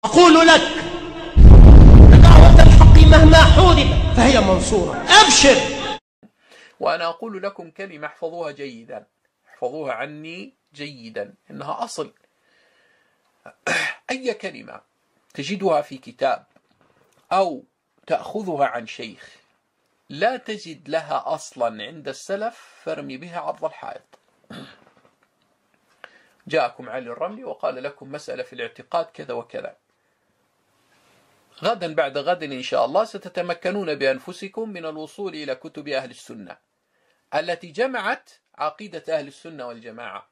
أقول لك دعوة الحق مهما حوربت فهي منصورة، أبشر. وأنا أقول لكم كلمة احفظوها جيدا، احفظوها عني جيدا، إنها أصل. أي كلمة تجدها في كتاب أو تأخذها عن شيخ لا تجد لها أصلا عند السلف فارمي بها عرض الحائط. جاءكم علي الرملي وقال لكم مسألة في الاعتقاد كذا وكذا، غدا بعد غد إن شاء الله ستتمكنون بأنفسكم من الوصول إلى كتب أهل السنة التي جمعت عقيدة أهل السنة والجماعة،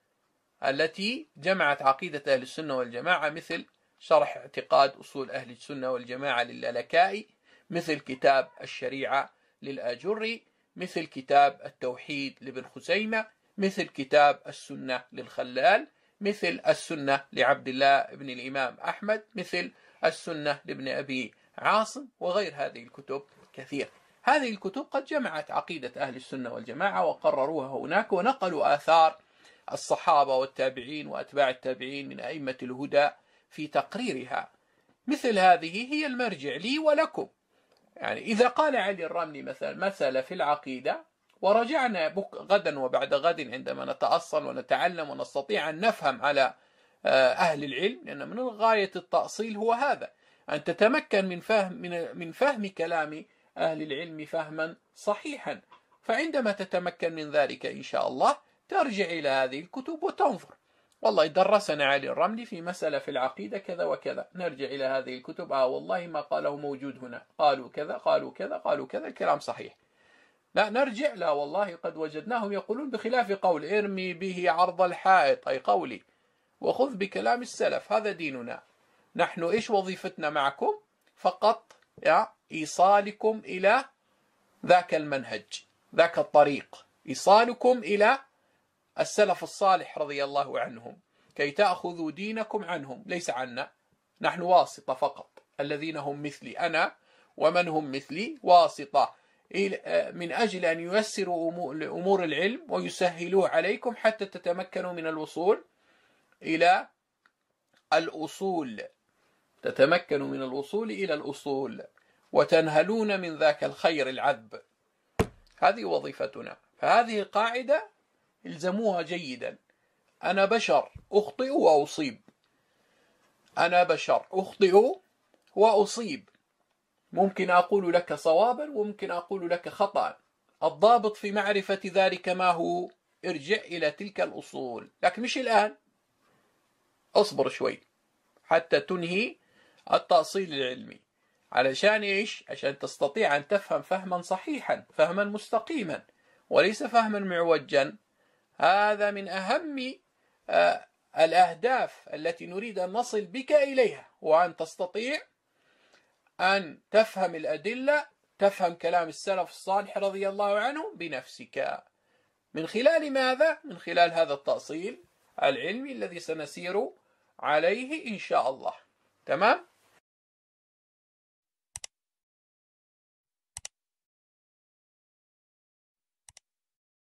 مثل شرح اعتقاد أصول أهل السنة والجماعة للالكائي، مثل كتاب الشريعة للآجري، مثل كتاب التوحيد لابن خزيمة، مثل كتاب السنة للخلال، مثل السنة لعبد الله بن الإمام أحمد، مثل السنة لابن أبي عاصم، وغير هذه الكتب كثير. هذه الكتب قد جمعت عقيدة أهل السنة والجماعة وقرروها هناك، ونقلوا آثار الصحابة والتابعين وأتباع التابعين من أئمة الهدى في تقريرها. مثل هذه هي المرجع لي ولكم. يعني إذا قال علي الرملي مثلا في العقيدة، ورجعنا غدا وبعد غد عندما نتأصل ونتعلم ونستطيع أن نفهم على أهل العلم، لأن من غاية التأصيل هو هذا، أن تتمكن من فهم كلام أهل العلم فهما صحيحا. فعندما تتمكن من ذلك إن شاء الله ترجع إلى هذه الكتب وتنظر، والله درسنا علي الرملي في مسألة في العقيدة كذا وكذا، نرجع إلى هذه الكتب، والله ما قاله موجود هنا، قالوا كذا قالوا كذا قالوا كذا، الكلام صحيح. لا نرجع، لا والله قد وجدناهم يقولون بخلاف قول ارمي به عرض الحائط، أي قولي، وخذ بكلام السلف، هذا ديننا. نحن إيش وظيفتنا معكم؟ فقط إيصالكم إلى ذاك المنهج، ذاك الطريق، إيصالكم إلى السلف الصالح رضي الله عنهم كي تأخذوا دينكم عنهم، ليس عنا. نحن واسطة فقط، الذين هم مثلي أنا ومن هم مثلي واسطة من أجل أن ييسروا أمور العلم ويسهلوه عليكم حتى تتمكنوا من الوصول إلى الأصول، وتنهلون من ذاك الخير العذب. هذه وظيفتنا. فهذه قاعدة الزموها جيدا. أنا بشر أخطئ وأصيب، أنا بشر أخطئ وأصيب، ممكن أقول لك صوابا وممكن أقول لك خطأ. الضابط في معرفة ذلك ما هو؟ ارجع إلى تلك الأصول، لكن مش الآن، أصبر شوي حتى تنهي التأصيل العلمي. علشان إيش؟ عشان تستطيع أن تفهم فهما صحيحا، فهما مستقيما، وليس فهما معوجا. هذا من أهم الأهداف التي نريد أن نصل بك إليها، وأن تستطيع أن تفهم الأدلة، تفهم كلام السلف الصالح رضي الله عنهم بنفسك. من خلال ماذا؟ من خلال هذا التأصيل العلمي الذي سنسير عليه إن شاء الله. تمام؟